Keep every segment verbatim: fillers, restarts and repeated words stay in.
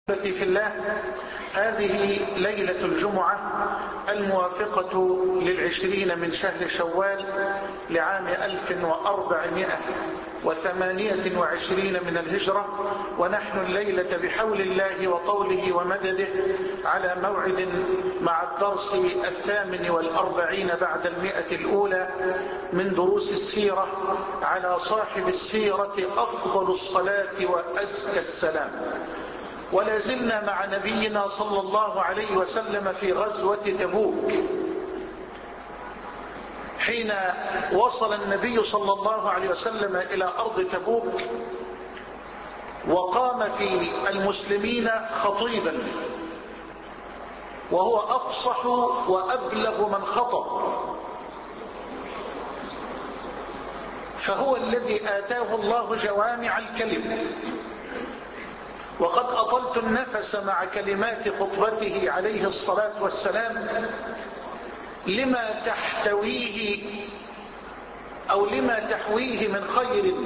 في الله، هذه ليلة الجمعة الموافقة للعشرين من شهر شوال لعام ألف وأربعمائة وثمانية وعشرين من الهجرة، ونحن الليلة بحول الله وطوله ومدده على موعد مع الدرس الثامن والأربعين بعد المئة الأولى من دروس السيرة على صاحب السيرة أفضل الصلاة وأزكى السلام. ولا زلنا مع نبينا صلى الله عليه وسلم في غزوة تبوك، حين وصل النبي صلى الله عليه وسلم إلى أرض تبوك وقام في المسلمين خطيبا، وهو أفصح وأبلغ من خطب، فهو الذي آتاه الله جوامع الكلم. وقد أطلت النفس مع كلمات خطبته عليه الصلاة والسلام لما تحتويه أو لما تحويه من خير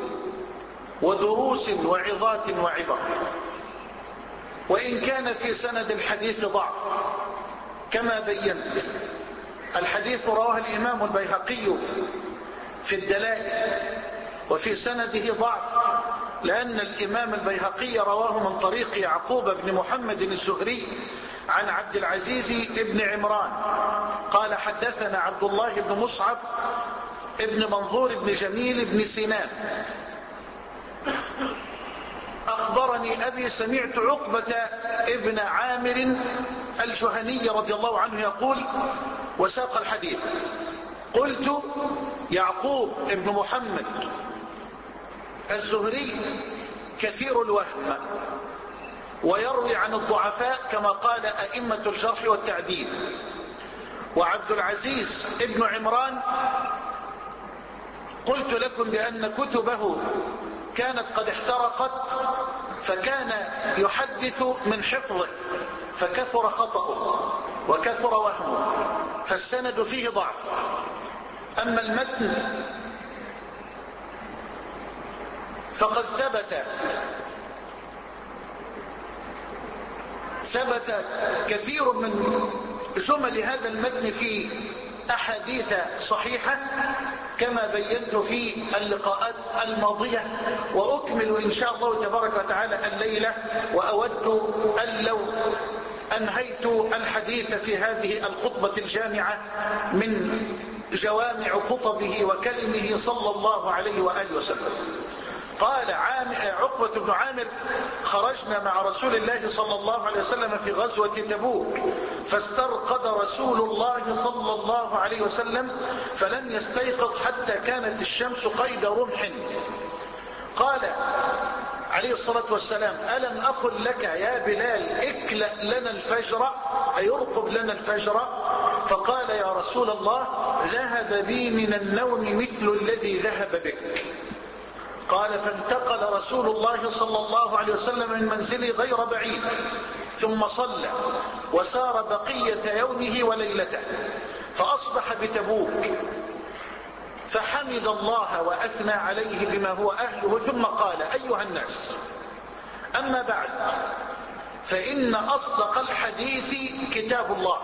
ودروس وعظات وعبر، وإن كان في سند الحديث ضعف كما بينت. الحديث رواه الإمام البيهقي في الدلائل، وفي سنده ضعف لأن الإمام البيهقي رواه من طريق يعقوب بن محمد الزهري عن عبد العزيز بن عمران قال حدثنا عبد الله بن مصعب ابن منظور بن جميل بن سنان أخبرني أبي سمعت عقبة ابن عامر الجهني رضي الله عنه يقول وساق الحديث. قلت يعقوب ابن محمد الزهري كثير الوهم ويروي عن الضعفاء كما قال أئمة الجرح والتعديل، وعبد العزيز ابن عمران قلت لكم بأن كتبه كانت قد احترقت، فكان يحدث من حفظه فكثر خطأه وكثر وهمه، فالسند فيه ضعف. أما المتن فقد ثبت ثبت كثير من جمل هذا المتن في أحاديث صحيحة كما بينت في اللقاءات الماضية، وأكمل إن شاء الله تبارك وتعالى الليلة، وأود أن لو أنهيت الحديث في هذه الخطبة الجامعة من جوامع خطبه وكلمه صلى الله عليه وآله وسلم. قال عقبة بن عامر خرجنا مع رسول الله صلى الله عليه وسلم في غزوة تبوك، فاسترقد رسول الله صلى الله عليه وسلم فلم يستيقظ حتى كانت الشمس قيد رمح. قال عليه الصلاة والسلام ألم أقل لك يا بلال اكلأ لنا الفجر، أي ارقب لنا الفجر؟ فقال يا رسول الله ذهب بي من النوم مثل الذي ذهب بك. قال فانتقل رسول الله صلى الله عليه وسلم من منزله غير بعيد، ثم صلى وسار بقية يومه وليلته، فأصبح بتبوك فحمد الله وأثنى عليه بما هو أهله، ثم قال أيها الناس أما بعد، فإن أصدق الحديث كتاب الله،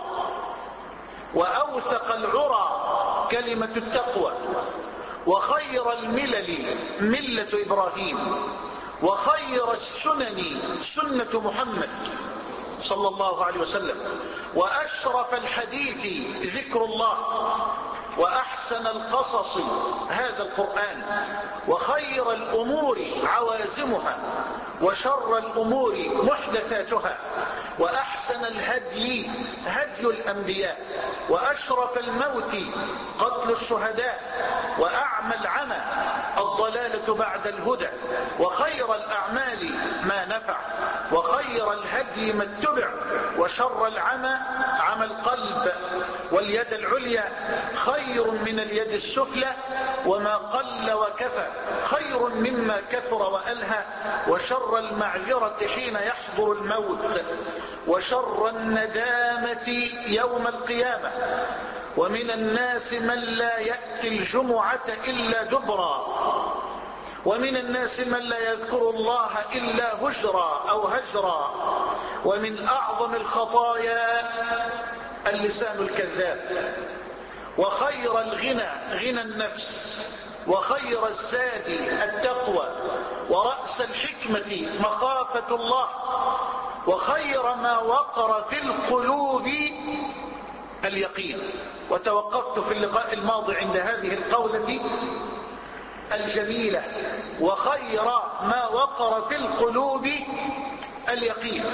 وأوثق العرى كلمة التقوى، وخير الملل ملة إبراهيم، وخير السنن سنة محمد صلى الله عليه وسلم، وأشرف الحديث ذكر الله، وأحسن القصص هذا القرآن، وخير الأمور عوازمها، وشر الأمور محدثاتها، وأحسن الهدي هدي الأنبياء، وأشرف الموت قتل الشهداء، وأعمى العمى الضلالة بعد الهدى، وخير الأعمال ما نفع، وخير الهدي ما اتبع، وشر العمى عمى القلب، واليد العليا خير من اليد السفلى، وما قل وكفى خير مما كثر وألهى، وشر المعذرة حين يحضر الموت، وشر الندامة يوم القيامة. ومن الناس من لا يأتي الجمعة إلا دبرا، ومن الناس من لا يذكر الله إلا هجرا أو هجرا، ومن أعظم الخطايا اللسان الكذاب. وخير الغنى غنى النفس، وخير الزاد التقوى، ورأس الحكمة مخافة الله، وخير ما وقر في القلوب اليقين. وتوقفت في اللقاء الماضي عند هذه القولة الجميلة: وخير ما وقر في القلوب اليقين.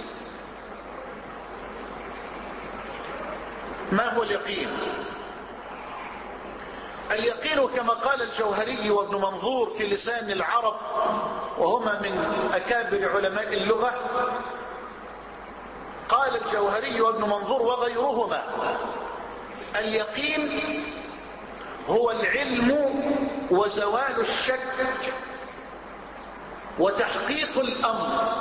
ما هو اليقين؟ اليقين كما قال الجوهري وابن منظور في لسان العرب، وهما من أكابر علماء اللغة، قال الجوهري وابن منظور وغيرهما: اليقين هو العلم وزوال الشك وتحقيق الأمر.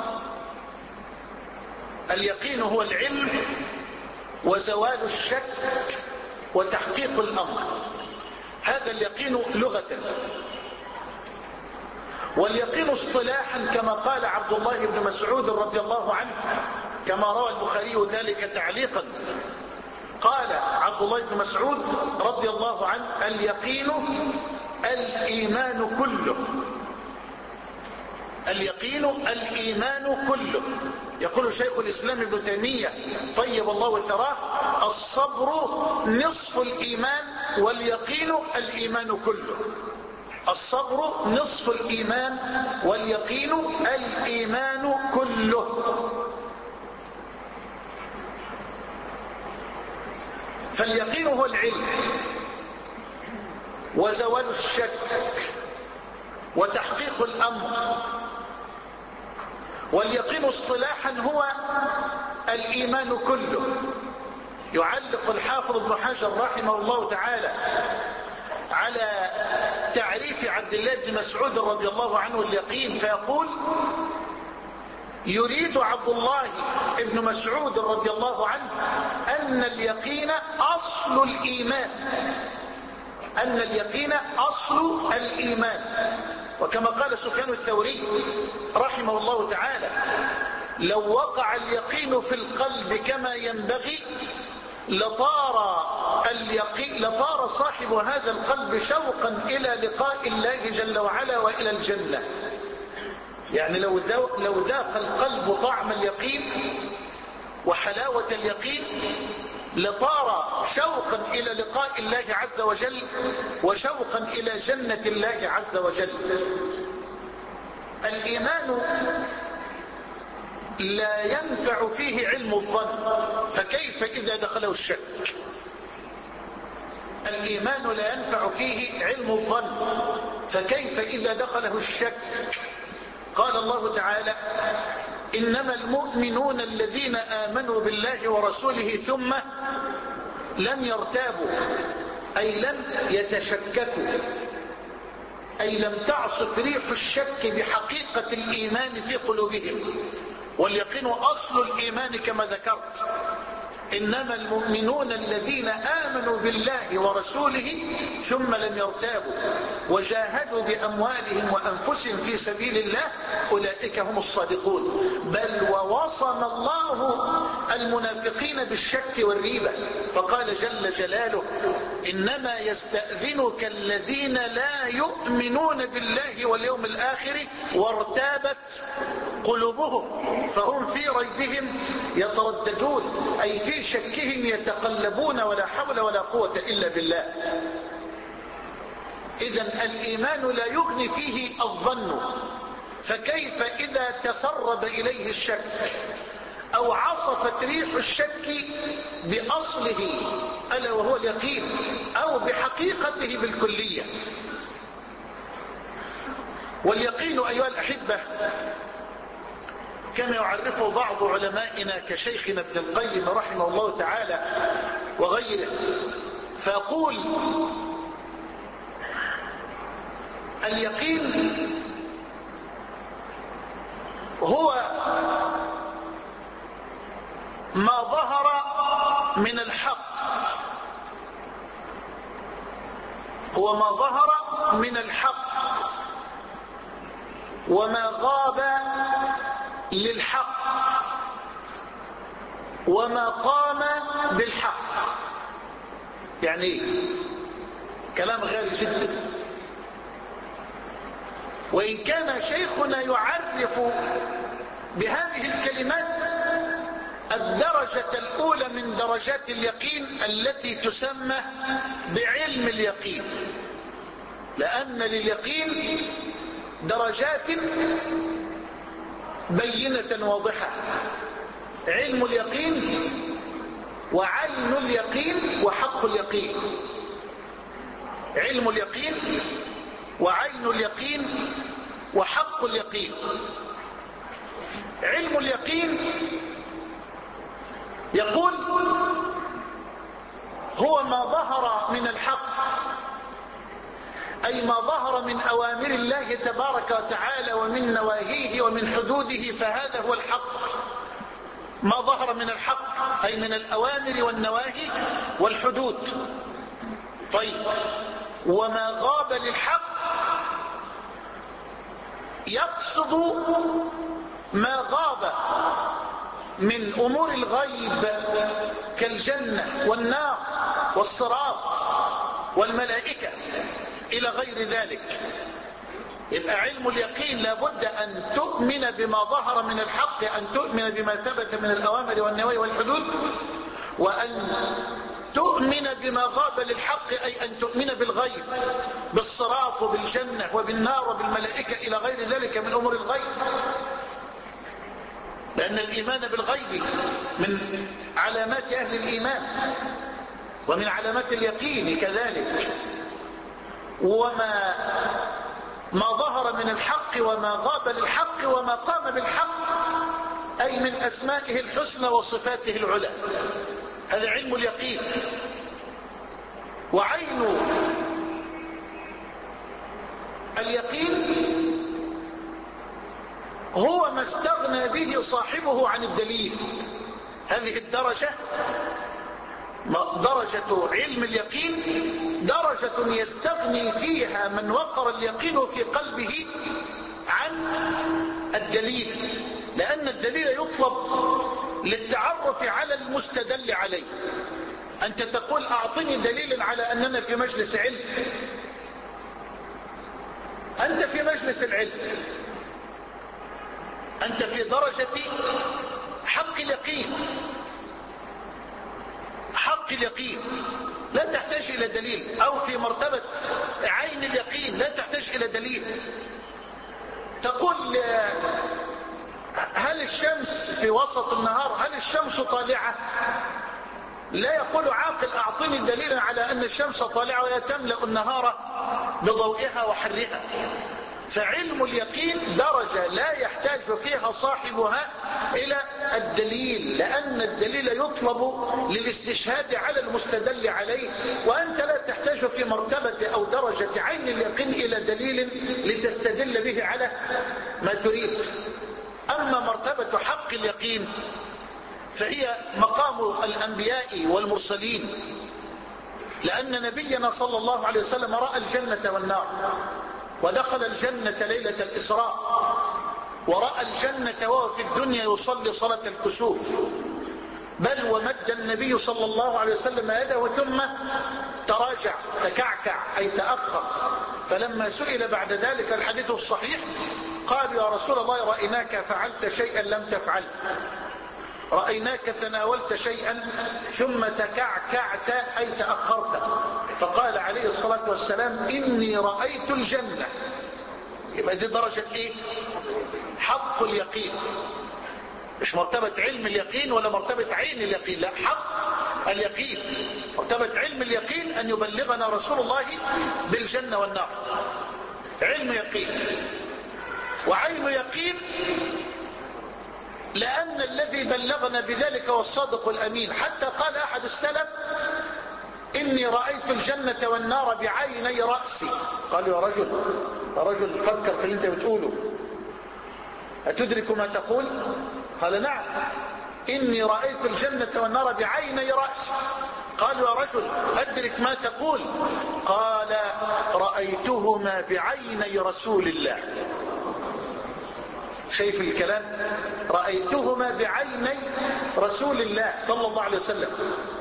اليقين هو العلم وزوال الشك وتحقيق الأمر. هذا اليقين لغة. واليقين اصطلاحا كما قال عبد الله بن مسعود رضي الله عنه، كما روى البخاري ذلك تعليقا، قال عبد الله بن مسعود رضي الله عنه: اليقين الإيمان كله. اليقين الإيمان كله. يقول شيخ الإسلام ابن تيمية طيب الله ثراه: الصبر نصف الإيمان واليقين الإيمان كله. الصبر نصف الإيمان واليقين الإيمان كله. فاليقين هو العلم وزوال الشك وتحقيق الأمر. واليقين اصطلاحا هو الإيمان كله. يعلق الحافظ ابن حجر رحمه الله تعالى على تعريف عبد الله بن مسعود رضي الله عنه اليقين فيقول: يريد عبد الله بن مسعود رضي الله عنه أن اليقين أصل الإيمان، أن اليقين أصل الإيمان. وكما قال سفيان الثوري رحمه الله تعالى: لو وقع اليقين في القلب كما ينبغي لطار اليقين لطار صاحب هذا القلب شوقا إلى لقاء الله جل وعلا وإلى الجنة. يعني لو ذاق, لو ذاق القلب طعم اليقين وحلاوة اليقين لطار شوقا إلى لقاء الله عز وجل وشوقا إلى جنة الله عز وجل. الإيمان لا ينفع فيه علم الظن، فكيف إذا دخله الشك؟ الإيمان لا ينفع فيه علم الظن، فكيف إذا دخله الشك؟ قال الله تعالى: إنما المؤمنون الذين آمنوا بالله ورسوله ثم لم يرتابوا، أي لم يتشككوا، أي لم تعصف ريح الشك بحقيقة الإيمان في قلوبهم. واليقين أصل الإيمان كما ذكرت. إنما المؤمنون الذين آمنوا بالله ورسوله ثم لم يرتابوا وجاهدوا بأموالهم وأنفسهم في سبيل الله أولئك هم الصادقون. بل ووصم الله المنافقين بالشك والريبة فقال جل جلاله: إنما يستأذنك الذين لا يؤمنون بالله واليوم الآخر وارتابت قلوبهم فهم في ريبهم يترددون، أي في شكهم يتقلبون، ولا حول ولا قوة إلا بالله. إذن الإيمان لا يغني فيه الظن، فكيف إذا تسرب إليه الشك أو عصفت ريح الشك بأصله ألا وهو اليقين أو بحقيقته بالكلية؟ واليقين أيها الأحبة كما يعرفه بعض علمائنا كشيخنا ابن القيم رحمه الله تعالى وغيره، فأقول: اليقين هو ما ظهر من الحق، هو ما ظهر من الحق وما غاب للحق وما قام بالحق. يعني ايه؟ كلام غالي جدا. وإن كان شيخنا يعرف بهذه الكلمات الدرجة الأولى من درجات اليقين التي تسمى بعلم اليقين، لأن لليقين درجات بينة واضحة: علم اليقين وعين اليقين وحق اليقين. علم اليقين وعين اليقين وحق اليقين. علم اليقين يقول هو ما ظهر من الحق، أي ما ظهر من أوامر الله تبارك وتعالى ومن نواهيه ومن حدوده، فهذا هو الحق. ما ظهر من الحق أي من الأوامر والنواهي والحدود. طيب، وما غاب للحق يقصد ما غاب من أمور الغيب كالجنة والنار والصراط والملائكة إلى غير ذلك. يبقى علم اليقين لابد أن تؤمن بما ظهر من الحق، أن تؤمن بما ثبت من الأوامر والنواهي والحدود، وأن تؤمن بما غاب للحق أي أن تؤمن بالغيب، بالصراط وبالجنة وبالنار وبالملائكة إلى غير ذلك من أمور الغيب، لأن الإيمان بالغيب من علامات أهل الإيمان ومن علامات اليقين كذلك. وما ما ظهر من الحق وما غاب للحق وما قام بالحق أي من أسمائه الحسنى وصفاته العلى، هذا علم اليقين. وعين اليقين هو ما استغنى به صاحبه عن الدليل. هذه الدرجة درجة علم اليقين درجة يستغني فيها من وقر اليقين في قلبه عن الدليل، لأن الدليل يطلب للتعرف على المستدل عليه. أنت تقول أعطني دليلا على أننا في مجلس علم، أنت في مجلس العلم، أنت في درجة حق اليقين، حق اليقين لا تحتاج إلى دليل، أو في مرتبة عين اليقين لا تحتاج إلى دليل. تقول هل الشمس في وسط النهار، هل الشمس طالعة؟ لا يقول عاقل أعطني دليلا على أن الشمس طالعة وهي تملأ النهار بضوئها وحرها. فعلم اليقين درجة لا يحتاج فيها صاحبها إلى الدليل، لأن الدليل يطلب للاستشهاد على المستدل عليه، وأنت لا تحتاج في مرتبة أو درجة عين اليقين إلى دليل لتستدل به على ما تريد. أما مرتبة حق اليقين فهي مقام الأنبياء والمرسلين، لأن نبينا صلى الله عليه وسلم رأى الجنة والنار، ودخل الجنة ليلة الإسراء، ورأى الجنة وهو في الدنيا يصلي صلاة الكسوف، بل ومد النبي صلى الله عليه وسلم يده ثم تراجع تكعكع أي تأخر. فلما سئل بعد ذلك الحديث الصحيح قال يا رسول الله رأيناك فعلت شيئا لم تفعل، رأيناك تناولت شيئا ثم تكعكعت أي تأخرت. فقال عليه الصلاة والسلام إني رأيت الجنة. يبقى دي درجة إيه؟ حق اليقين، مش مرتبة علم اليقين ولا مرتبة عين اليقين، لا، حق اليقين. مرتبة علم اليقين أن يبلغنا رسول الله بالجنة والنار، علم يقين. وعين يقين لأن الذي بلغنا بذلك هو الصادق الأمين، حتى قال أحد السلف إني رأيت الجنة والنار بعيني رأسي. قالوا يا رجل يا رجل فكر في اللي انت بتقوله، أتدرك ما تقول؟ قال نعم، إني رأيت الجنة والنار بعيني رأسي. قالوا يا رجل أدرك ما تقول؟ قال رأيتهما بعيني رسول الله. شايف الكلام؟ رأيتهما بعيني رسول الله صلى الله عليه وسلم.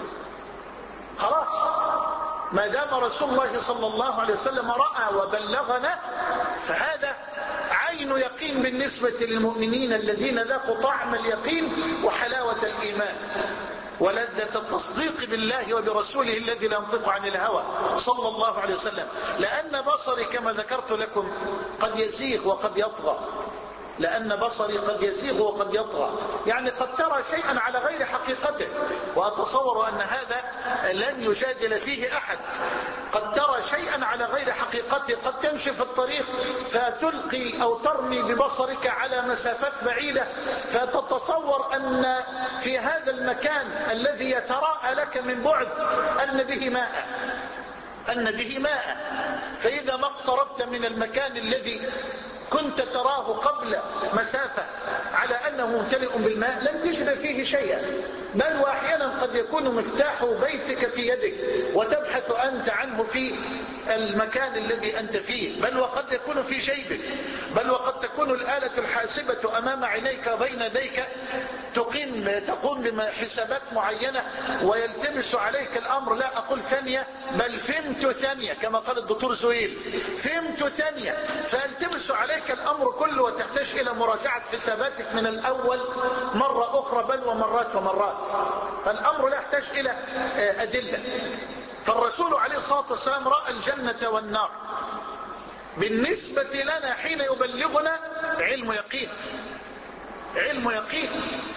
خلاص، ما دام رسول الله صلى الله عليه وسلم رأى وبلغنا فهذا عين يقين بالنسبة للمؤمنين الذين ذاقوا طعم اليقين وحلاوة الإيمان ولذة التصديق بالله وبرسوله الذي لا ينطق عن الهوى صلى الله عليه وسلم. لأن بصري كما ذكرت لكم قد يزيغ وقد يطغى، لأن بصري قد يزيغ وقد يطغى، يعني قد ترى شيئا على غير حقيقته، وأتصور أن هذا لن يجادل فيه أحد. قد ترى شيئا على غير حقيقته، قد تمشي في الطريق فتلقي أو ترمي ببصرك على مسافات بعيدة فتتصور أن في هذا المكان الذي يتراءى لك من بعد أن به ماء أن به ماء فإذا ما اقتربت من المكان الذي كنت تراه قبل مسافة على أنه ممتلئ بالماء لن تجد فيه شيئا، بل وأحيانا قد يكون مفتاح بيتك في يدك وتبحث أنت عنه في المكان الذي أنت فيه، بل وقد يكون في جيبك، بل وقد تكون الآلة الحاسبة أمام عينيك وبين يديك تقيم تقوم بحسابات معينة ويلتبس عليك الأمر، لا أقول ثانية بل فهمت ثانية كما قال الدكتور زويل، فهمت ثانية، فيلتبس عليك الأمر كله وتحتاج إلى مراجعة حساباتك من الأول مرة أخرى بل ومرات ومرات. فالأمر لا يحتاج إلى أدلة. فالرسول عليه الصلاة والسلام رأى الجنة والنار. بالنسبة لنا حين يبلغنا علم يقين، علم يقين.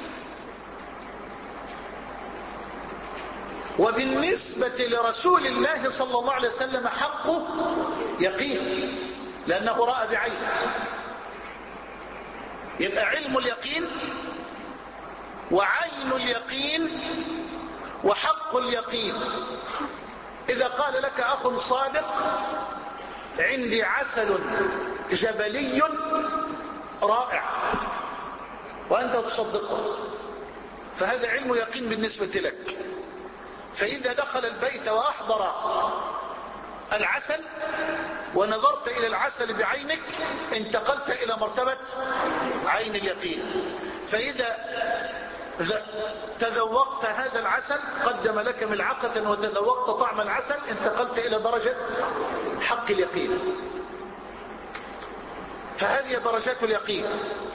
وبالنسبة لرسول الله صلى الله عليه وسلم حقه يقين لأنه رأى بعينه. يبقى علم اليقين وعين اليقين وحق اليقين. إذا قال لك أخ صادق عندي عسل جبلي رائع وأنت تصدقه فهذا علم يقين بالنسبة لك. فإذا دخل البيت وأحضر العسل ونظرت إلى العسل بعينك انتقلت إلى مرتبة عين اليقين. فإذا تذوقت هذا العسل قدم لك ملعقة وتذوقت طعم العسل انتقلت إلى درجة حق اليقين. فهذه درجات اليقين.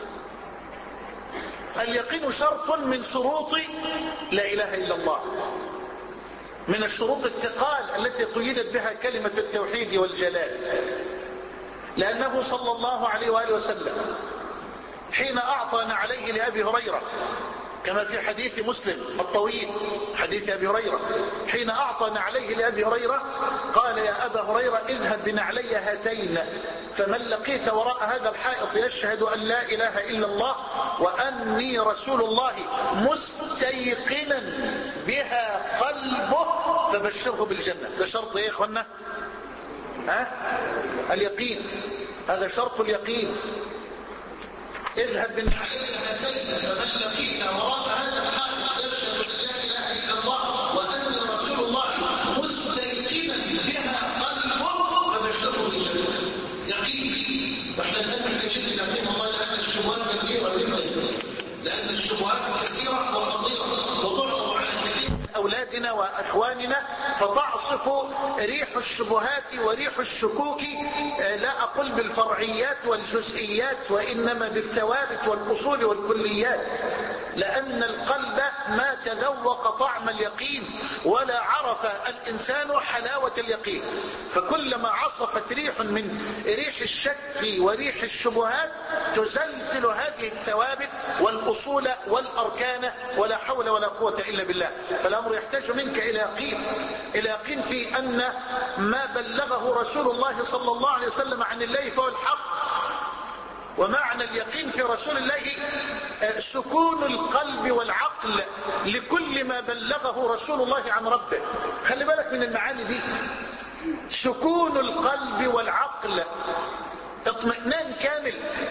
اليقين شرط من شروط لا إله إلا الله، من الشروط الثقال التي قيدت بها كلمة التوحيد والجلال. لأنه صلى الله عليه وآله وسلم حين أعطى عليه لأبي هريرة كما في حديث مسلم الطويل حديث أبي هريرة، حين أعطى عليه لأبي هريرة قال يا أبا هريرة اذهب بنعلي هاتين فمن لقيت وراء هذا الحائط يشهد أن لا إله إلا الله وأني رسول الله مستيقنا بها قلبه فبشره بالجنة. ده شرط ايه يا اخوانا؟ ها؟ اليقين. هذا شرط اليقين. اذهب بالنعلي هاتين فمن لقيت وراء هذا الحائط يشهد أن لا إله إلا الله وأني رسول الله مستيقنا بها قلبه فبشره بالجنة. يقين. واحنا الآن محتاجين اليقين والله لأن الشبهات كثيرة جدا، لأن الشبهات كثيرة وخطيرة وتعرض على كثير أولادنا وأخواننا فتعصف ريح الشبهات وريح الشكوك، لا أقول بالفرعيات والجزئيات وإنما بالثوابت والأصول والكليات، لأن القلب ما تذوق طعم اليقين ولا عرف الإنسان حلاوة اليقين. فكلما عصفت ريح من ريح الشك وريح الشبهات تزلزل هذه الثوابت والأصول والأركان ولا حول ولا قوة إلا بالله. فالأمر يحتاج منك إلى يقين، إلى يقين في أن ما بلغه رسول الله صلى الله عليه وسلم عن الله فهو الحق. ومعنى اليقين في رسول الله سكون القلب والعقل لكل ما بلغه رسول الله عن ربه. خلي بالك من المعاني دي، سكون القلب والعقل، اطمئنان كامل،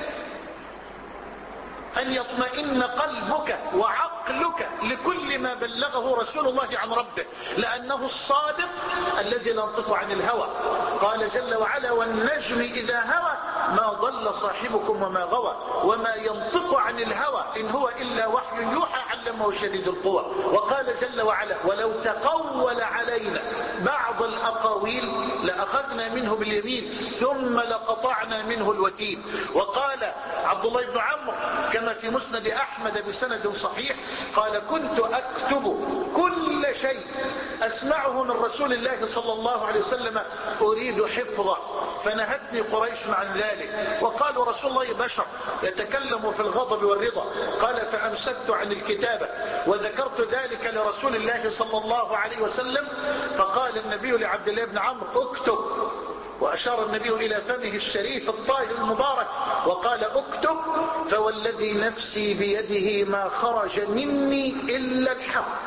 أن يطمئن قلبك وعقلك لكل ما بلغه رسول الله عن ربه، لأنه الصادق الذي لا ينطق عن الهوى. قال جل وعلا والنجم إذا هوى ما ضل صاحبكم وما غوى وما ينطق عن الهوى إن هو إلا وحي يوحى علمه شديد القوى. وقال جل وعلا ولو تقول علينا بعض الأقاويل لأخذنا منه باليمين ثم لقطعنا منه الوتين. وقال عبد الله بن عمرو كما في مسند أحمد بسند صحيح قال كنت أكتب كل شيء أسمعه من رسول الله صلى الله عليه وسلم أريد حفظه فنهتني قريش عن ذلك وقالوا رسول الله بشر يتكلم في الغضب والرضا. قال فأمسكت عن الكتابة وذكرت ذلك لرسول الله صلى الله عليه وسلم فقال النبي لعبد الله بن عمرو اكتب وأشار النبي إلى فمه الشريف الطاهر المبارك وقال اكتب فوالذي نفسي بيده ما خرج مني إلا الحق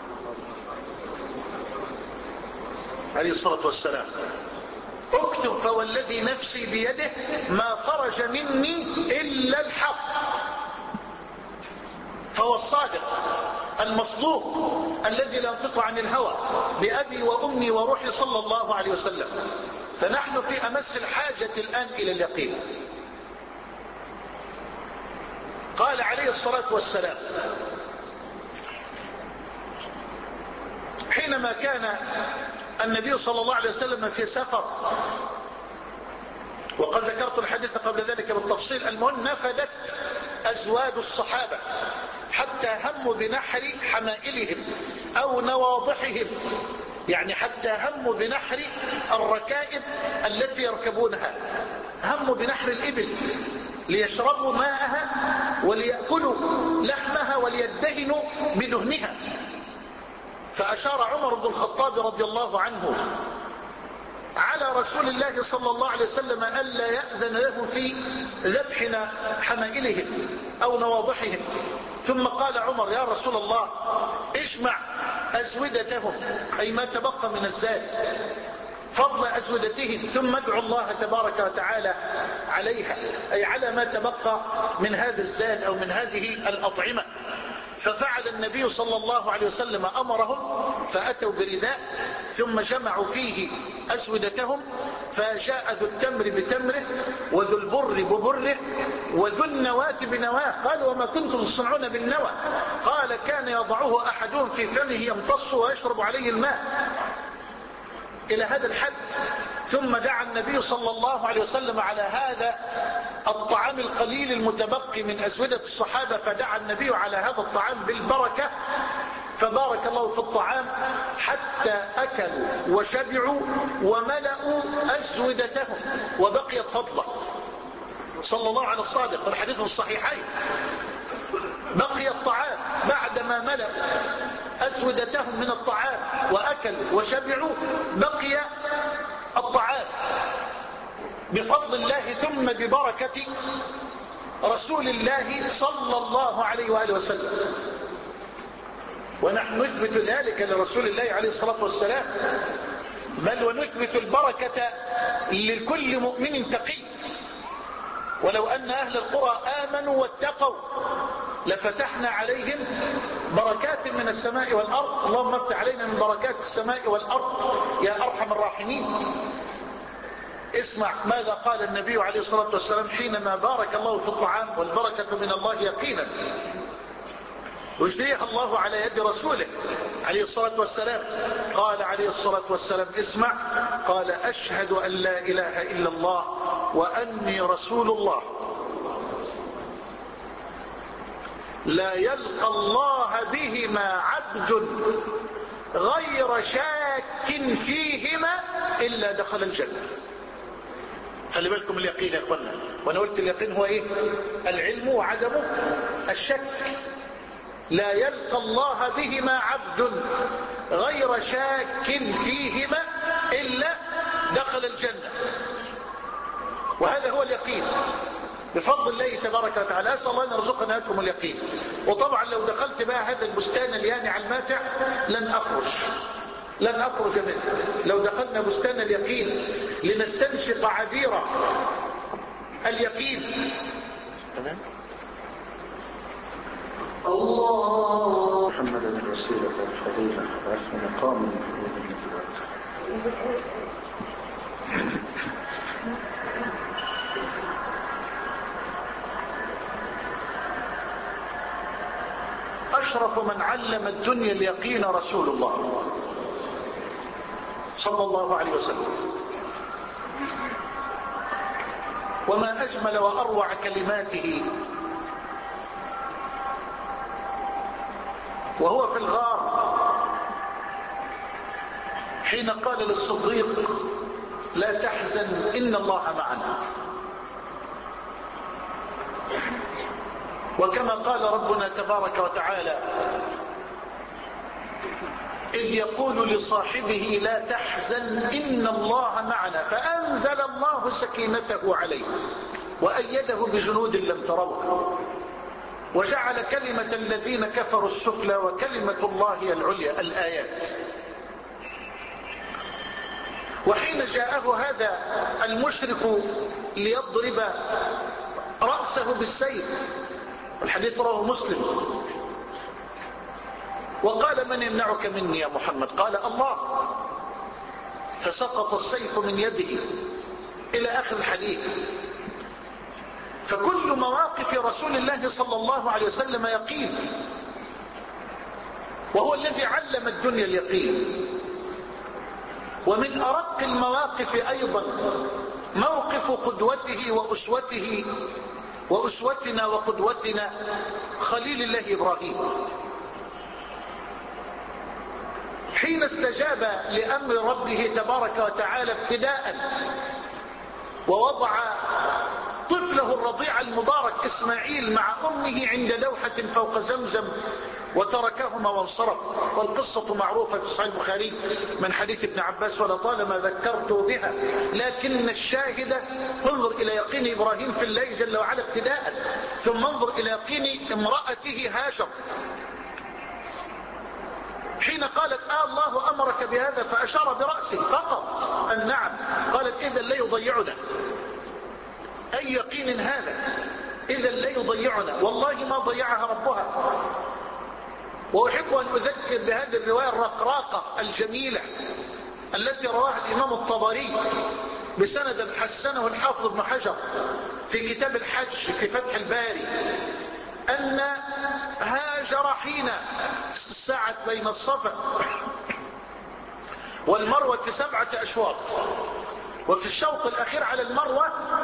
عليه الصلاة والسلام. اكتب فوالذي نفسي بيده ما خرج مني إلا الحق. فهو الصادق المصدوق الذي لا ينطق عن الهوى بأبي وأمي وروحي صلى الله عليه وسلم. فنحن في أمس الحاجة الآن إلى اليقين. قال عليه الصلاة والسلام حينما كان النبي صلى الله عليه وسلم في سفر وقد ذكرت الحديث قبل ذلك بالتفصيل المهم نفدت أزواج الصحابة حتى هموا بنحر حمائلهم أو نواضحهم يعني حتى هموا بنحر الركائب التي يركبونها هموا بنحر الإبل ليشربوا ماءها وليأكلوا لحمها وليدهنوا بدهنها. فأشار عمر بن الخطاب رضي الله عنه على رسول الله صلى الله عليه وسلم ألا يأذن له في ذبح حمائلهم أو نواضحهم. ثم قال عمر يا رسول الله اجمع أزودتهم أي ما تبقى من الزاد فضل أزودتهم ثم ادعو الله تبارك وتعالى عليها أي على ما تبقى من هذا الزاد أو من هذه الأطعمة. ففعل النبي صلى الله عليه وسلم أمرهم فأتوا برداء ثم جمعوا فيه أسودتهم فجاء ذو التمر بتمره وذو البر ببره وذو النواة بنواه. قالوا وما كنتم تصنعون بالنوى؟ قال كان يضعه أحدهم في فمه يمتص ويشرب عليه الماء إلى هذا الحد. ثم دعا النبي صلى الله عليه وسلم على هذا الطعام القليل المتبقي من أسودة الصحابة فدعا النبي على هذا الطعام بالبركة فبارك الله في الطعام حتى أكلوا وشبعوا وملأوا أسودتهم وبقيت فضلة صلى الله على الصادق الحديث في الصحيحين. بقي الطعام بعدما ملأوا أسودتهم من الطعام وأكلوا وشبعوا بقي الطعام بفضل الله ثم ببركة رسول الله صلى الله عليه وآله وسلم. ونحن نثبت ذلك لرسول الله عليه الصلاة والسلام بل ونثبت البركة لكل مؤمن تقي. ولو أن أهل القرى آمنوا واتقوا لفتحنا عليهم بركات من السماء والأرض. اللهم افتح علينا من بركات السماء والأرض يا أرحم الراحمين. اسمع ماذا قال النبي عليه الصلاة والسلام حينما بارك الله في الطعام والبركة من الله يقينا ويجريها الله على يد رسوله عليه الصلاة والسلام. قال عليه الصلاة والسلام اسمع قال أشهد أن لا إله إلا الله وأني رسول الله لا يلقى الله بهما عبد غير شاك فيهما إلا دخل الجنة. خلي بالكم اليقين يا اخوانا. وانا قلت اليقين هو ايه؟ العلم وعدم الشك. لا يلقى الله بهما عبد غير شاك فيهما إلا دخل الجنة. وهذا هو اليقين بفضل الله تبارك وتعالى. أسأل الله أن يرزقنا لكم اليقين. وطبعا لو دخلت بقى هذا البستان اليانع الماتع لن أخرج لن أخرج منه. لو دخلنا بستان اليقين لنستنشق عبير اليقين. تمام. الله محمد الوسيلة والفضيلة وعثم مقام محمود النبوات. أشرف من علم الدنيا اليقين رسول الله صلى الله عليه وسلم. وما أجمل وأروع كلماته وهو في الغار حين قال للصديق لا تحزن إن الله معنا. وكما قال ربنا تبارك وتعالى إذ يقول لصاحبه لا تحزن إن الله معنا فأنزل الله سكينته عليه وأيده بجنود لم تروها وجعل كلمة الذين كفروا السفلى وكلمة الله هي العليا. الآيات. وحين جاءه هذا المشرك ليضرب رأسه بالسيف، والحديث رواه مسلم، وقال من يمنعك مني يا محمد؟ قال الله، فسقط السيف من يده إلى آخر الحديث. فكل مواقف رسول الله صلى الله عليه وسلم يقين، وهو الذي علم الدنيا اليقين. ومن أرق المواقف أيضا موقف قدوته وأسوته وأسوتنا وقدوتنا خليل الله إبراهيم حين استجاب لأمر ربه تبارك وتعالى ابتداء ووضع طفله الرضيع المبارك إسماعيل مع أمه عند لوحة فوق زمزم وتركهما وانصرف. والقصة معروفة في صحيح البخاري من حديث ابن عباس ولطالما ذكرت بها، لكن الشاهد انظر إلى يقين إبراهيم في الله جل وعلا ابتداء، ثم انظر إلى يقين امرأته هاجر حين قالت آه الله أمرك بهذا فأشار برأسه فقط أن نعم. قالت إذا لا يضيعنا. أي يقين هذا؟ إذا لا يضيعنا، والله ما ضيعها ربها. وأحب أن أذكر بهذه الرواية الرقراقة الجميلة التي رواها الإمام الطبري بسند حسنه الحافظ ابن حجر في كتاب الحج في فتح الباري، أن هاجر حين سعت بين الصفا والمروة سبعة أشواط، وفي الشوط الأخير على المروة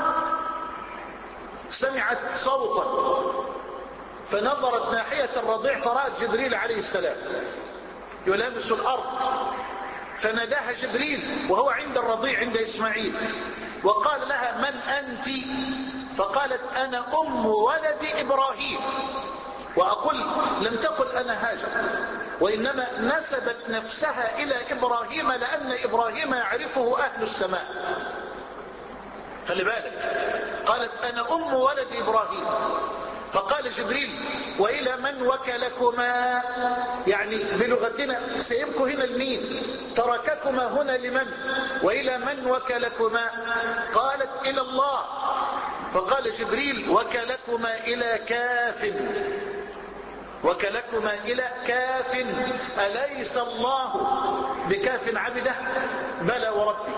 سمعت صوتا فنظرت ناحية الرضيع فرأت جبريل عليه السلام يلامس الأرض، فناداها جبريل وهو عند الرضيع عند إسماعيل وقال لها من أنت؟ فقالت أنا أم ولد إبراهيم. وأقول لم تقل أنا هاجر، وإنما نسبت نفسها إلى إبراهيم لأن إبراهيم يعرفه أهل السماء. خلي بالك، قالت أنا أم ولد إبراهيم. فقال جبريل وإلى من وكلكما؟ يعني بلغتنا سيبكوا هنا لمين؟ ترككما هنا لمن؟ وإلى من وكلكما؟ قالت إلى الله. فقال جبريل وكلكما إلى كاف، وكلكما إلى كاف، أليس الله بكاف عبده؟ بلى وربي.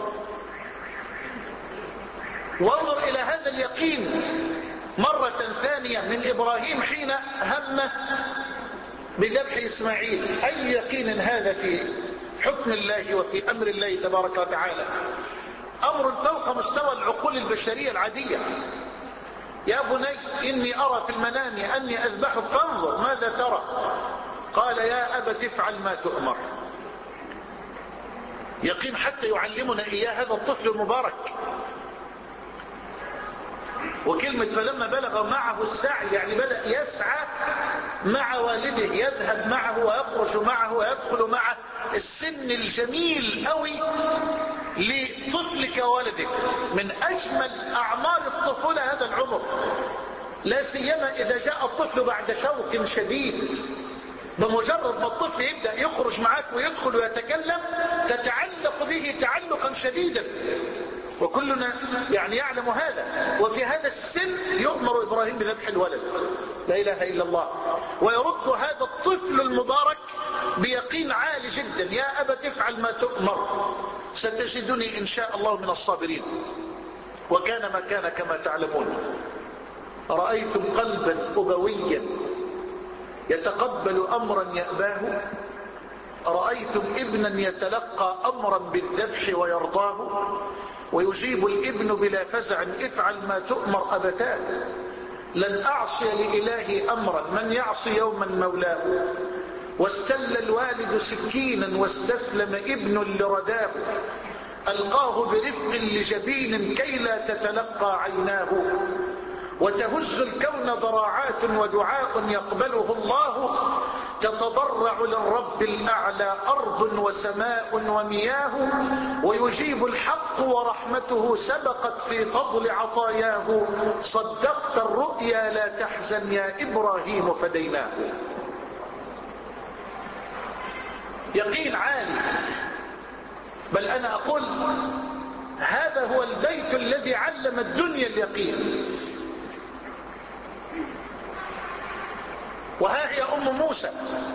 وانظر إلى هذا اليقين مرة ثانية من إبراهيم حين هم بذبح إسماعيل. أي يقين هذا في حكم الله وفي أمر الله تبارك وتعالى، أمر فوق مستوى العقول البشرية العادية. يا بني إني أرى في المنام أني أذبحك فانظر ماذا ترى؟ قال يا أبت افعل ما تؤمر. يقين حتى يعلمنا إياه هذا الطفل المبارك. وكلمة فلما بلغ معه السعي يعني بدأ يسعى مع والده، يذهب معه ويخرج معه ويدخل معه. السن الجميل قوي لطفلك وولدك، من أجمل أعمار الطفولة هذا العمر، لا سيما إذا جاء الطفل بعد شوق شديد. بمجرد ما الطفل يبدأ يخرج معك ويدخل ويتكلم تتعلق به تعلقا شديدا، وكلنا يعني يعلم هذا. وفي هذا السن يؤمر إبراهيم بذبح الولد، لا إله إلا الله، ويرد هذا الطفل المبارك بيقين عالي جدا. يا أبت افعل ما تؤمر ستجدني إن شاء الله من الصابرين. وكان ما كان كما تعلمون. رأيتم قلبا أبويا يتقبل أمرا يأباه؟ أرأيتم ابنا يتلقى أمرا بالذبح ويرضاه؟ ويجيب الابن بلا فزع افعل ما تؤمر أبتاه. لن أعصي لإلهي أمرا من يعصي يوما مولاه. واستل الوالد سكينا واستسلم ابن لرداه. ألقاه برفق لجبين كي لا تتلقى عيناه. وتهز الكون ضراعات ودعاء يقبله الله. تتضرع للرب الأعلى أرض وسماء ومياه. ويجيب الحق ورحمته سبقت في فضل عطاياه. صدقت الرؤيا لا تحزن يا إبراهيم فديناه. يقين عالي. بل أنا أقول هذا هو البيت الذي علم الدنيا اليقين. وها هي أم موسى.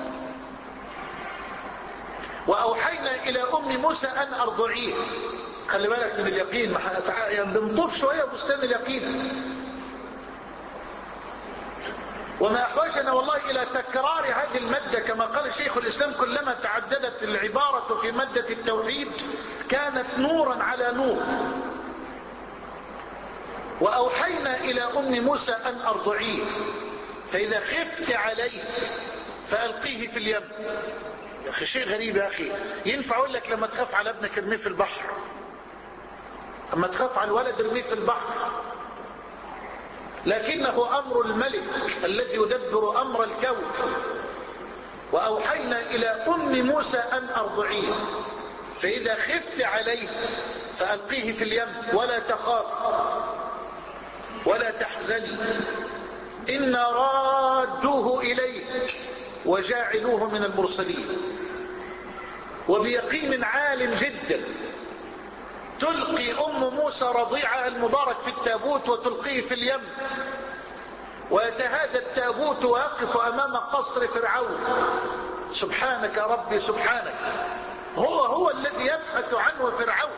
وأوحينا إلى أم موسى أن أرضعيه. خلي بالك من اليقين، يعني بنطوف شوية بستان اليقين. وما أحوجنا والله إلى تكرار هذه المادة كما قال شيخ الإسلام: كلما تعددت العبارة في مادة التوحيد كانت نورا على نور. وأوحينا إلى أم موسى أن أرضعيه فإذا خفت عليه فألقيه في اليم. يا أخي شيء غريب يا أخي. ينفع أقول لك لما تخاف على ابنك ارميه في البحر، أما تخاف على الولد ارميه في البحر، لكنه أمر الملك الذي يدبر أمر الكون. وأوحينا إلى أم موسى أن أرضعيه فإذا خفت عليه فألقيه في اليم ولا تخاف ولا تحزني إنا رادوه إليك وجاعلوه من المرسلين. وبيقين عال جدا تلقي أم موسى رضيعها المبارك في التابوت وتلقيه في اليم، ويتهادى التابوت ويقف أمام قصر فرعون. سبحانك ربي سبحانك. هو هو الذي يبحث عنه فرعون،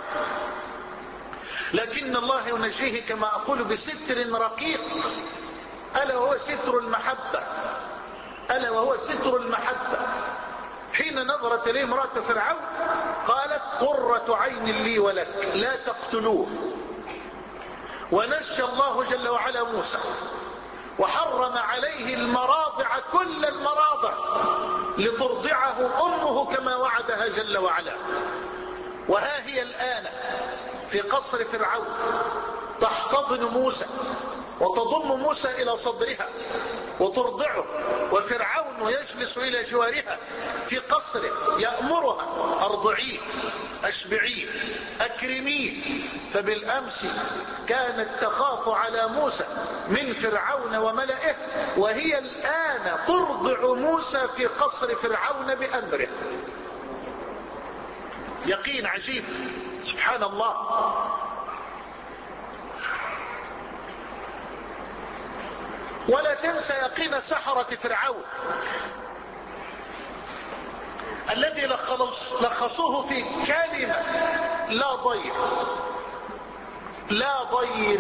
لكن الله ينجيه كما أقول بستر رقيق، ألا وهو ستر المحبة. ألا وهو ستر المحبة. حين نظرت إليه امرأة فرعون قالت: قرة عين لي ولك لا تقتلوه. ونجى الله جل وعلا موسى وحرم عليه المراضع كل المراضع لترضعه أمه كما وعدها جل وعلا. وها هي الآن في قصر فرعون تحتضن موسى وتضم موسى إلى صدرها وترضعه، وفرعون يجلس إلى جوارها في قصره يأمرها: أرضعيه، أشبعيه، أكرميه. فبالأمس كانت تخاف على موسى من فرعون وملئه، وهي الآن ترضع موسى في قصر فرعون بأمره. يقين عجيب سبحان الله. ولا تنسى يقين سحرة فرعون الذي لخصوه في كلمة: لا ضير. لا ضير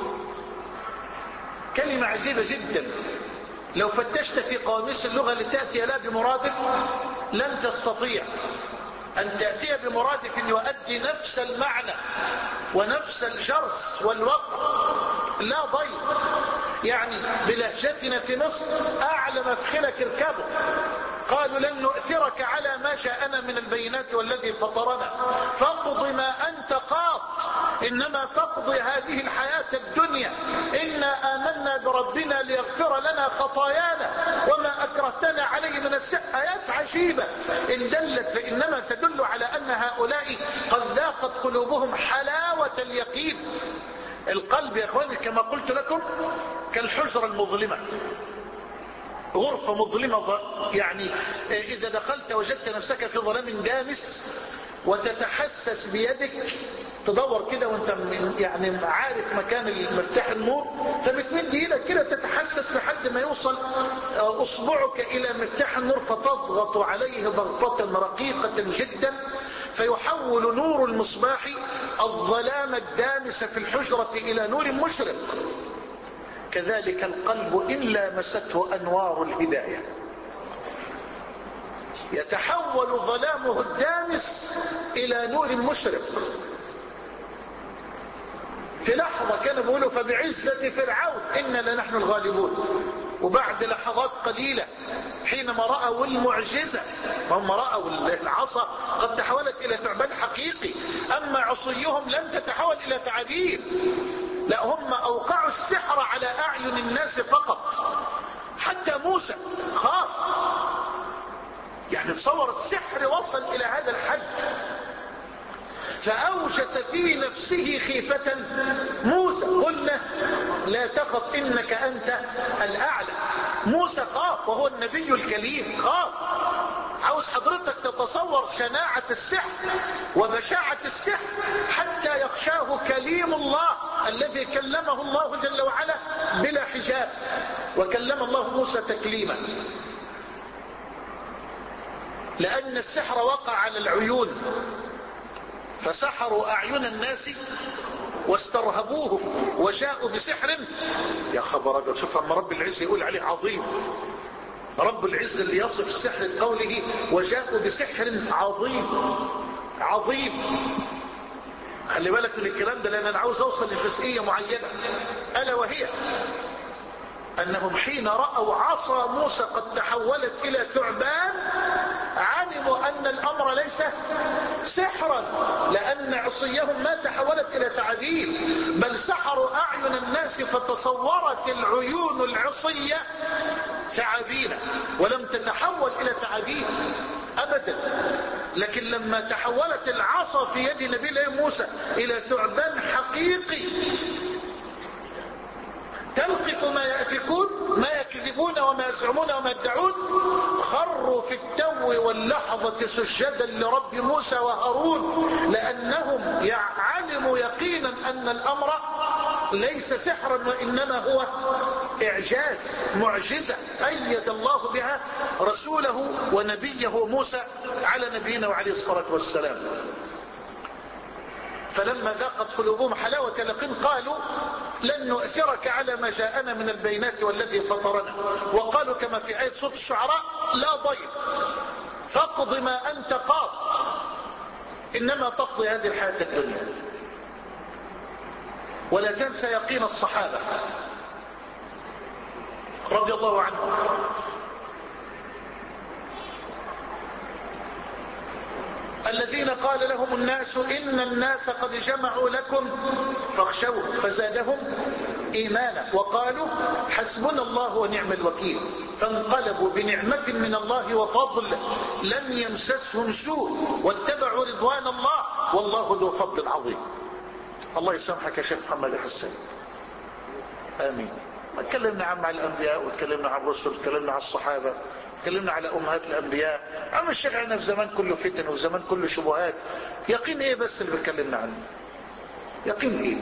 كلمة عجيبة جدا. لو فتشت في قواميس اللغة لتأتي لا بمرادف لن تستطيع أن تأتي بمرادف يؤدي نفس المعنى ونفس الجرس والوقع. لا ضير يعني بلهجتنا في مصر: أعلى مفخلك اركبه. قالوا: لن نؤثرك على ما جاءنا من البينات والذي فطرنا فاقض ما أنت قاض إنما تقضي هذه الحياة الدنيا إنا آمنا بربنا ليغفر لنا خطايانا وما أكرهتنا عليه من السحر. آيات عجيبة إن دلت فإنما تدل على أن هؤلاء قد ذاقت قلوبهم حلاوة اليقين. القلب يا أخواني كما قلت لكم كالحجرة المظلمة، غرفة مظلمة، يعني إذا دخلت وجدت نفسك في ظلام دامس وتتحسس بيدك تدور كده وانت يعني عارف مكان مفتاح النور، فبتمد ايدك كده تتحسس لحد ما يوصل اصبعك الى مفتاح النور فتضغط عليه ضغطة رقيقة جدا فيحول نور المصباح الظلام الدامس في الحجرة الى نور مشرق. كذلك القلب إن لامسته أنوار الهداية. يتحول ظلامه الدامس إلى نور مشرق. في لحظة كانوا بيقولوا فبعزة فرعون إنا لنحن الغالبون، وبعد لحظات قليلة حينما رأوا المعجزة، هم رأوا العصا قد تحولت إلى ثعبان حقيقي، أما عصيهم لم تتحول إلى ثعابين، لا هم أوقعوا السحر على أعين الناس فقط. حتى موسى خاف، يعني تصور السحر وصل إلى هذا الحد، فأوجس في نفسه خيفة موسى. قلنا لا تخف إنك أنت الأعلى. موسى خاف وهو النبي الكليم، خاف. عاوز حضرتك تتصور شناعة السحر وبشاعة السحر حتى يخشاه كليم الله الذي كلمه الله جل وعلا بلا حجاب، وكلم الله موسى تكليما، لأن السحر وقع على العيون، فسحروا أعين الناس واسترهبوهم وجاءوا بسحر. يا خبر أبيض، شوف أما رب العزة يقول عليه عظيم. رب العزة اللي يصف السحر بقوله وجاءوا بسحر عظيم. عظيم، خلي بالك من الكلام ده، لأن أنا عاوز أوصل لجزئية معينة، ألا وهي أنهم حين رأوا عصا موسى قد تحولت إلى ثعبان علموا أن الأمر ليس سحرا، لأن عصيهم ما تحولت إلى ثعابين، بل سحروا أعين الناس فتصورت العيون العصية ثعابين ولم تتحول إلى ثعابين أبدا. لكن لما تحولت العصا في يد نبي الله موسى إلى ثعبان حقيقي تلقف ما يأفكون ما يكذبون وما يزعمون وما يدعون، خروا في التو واللحظة سجدا لرب موسى وهارون، لأنهم علموا يقينا أن الأمر ليس سحرا وإنما هو إعجاز، معجزة أيد الله بها رسوله ونبيه موسى على نبينا وعليه الصلاة والسلام. فلما ذاقت قلوبهم حلاوة اليقين قالوا لن نؤثرك على ما جاءنا من البينات والذي فطرنا، وقالوا كما في آية سورة الشعراء لا ضير فاقض ما أنت قاض إنما تقضي هذه الحياة الدنيا. ولا تنسى يقين الصحابة رضي الله عنهم، الذين قال لهم الناس إن الناس قد جمعوا لكم فاخشوهم فزادهم إيمانا وقالوا حسبنا الله ونعم الوكيل، فانقلبوا بنعمة من الله وفضل لم يمسسهم سوء واتبعوا رضوان الله والله ذو فضل عظيم. الله يسامحك يا شيخ محمد حسين، آمين. تكلمنا عن مع الأنبياء وتكلمنا عن الرسل وتكلمنا عن الصحابة، تكلمنا على أمهات الأنبياء. أما الشيخ عنا في زمان كله فتن وفي زمان كله شبهات، يقين إيه بس اللي بتكلمنا عنه؟ يقين إيه؟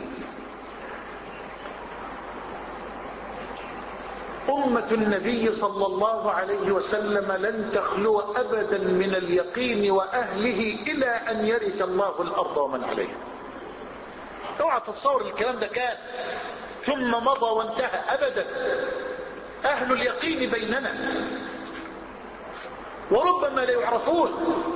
أمة النبي صلى الله عليه وسلم لن تخلو أبدا من اليقين وأهله إلى أن يرث الله الأرض ومن عليها. اوعى تتصور الكلام ده كان ثم مضى وانتهى أبدا. أهل اليقين بيننا وربما لا يعرفون،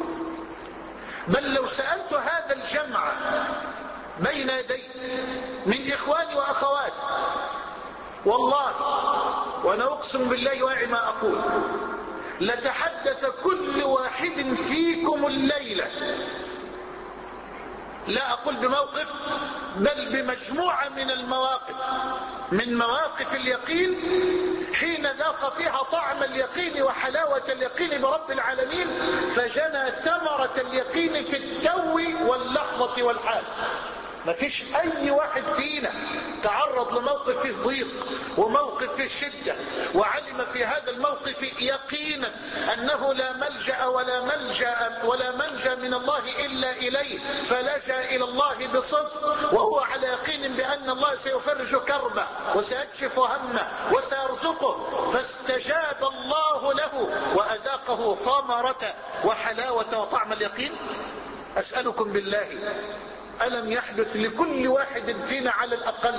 بل لو سألت هذا الجمع بين يدي من إخواني وأخواتي والله وأنا أقسم بالله واعي ما أقول، لتحدث كل واحد فيكم الليلة، لا أقول بموقف بل بمجموعة من المواقف، من مواقف اليقين حين ذاق فيها طعم اليقين وحلاوة اليقين برب العالمين، فجنى ثمرة اليقين في التو واللحظة والحال. ما فيش أي واحد فينا تعرض لموقف فيه ضيق وموقف فيه شدة وعلم في هذا الموقف يقينا أنه لا ملجأ ولا ملجأ ولا منجى من الله إلا إليه، فلجأ إلى الله بصدق وهو على يقين بأن الله سيفرج كربه وسيكشف همه وسيرزقه، فاستجاب الله له وأذاقه ثمرة وحلاوة وطعم اليقين. أسألكم بالله، ألم يحدث لكل واحد فينا على الأقل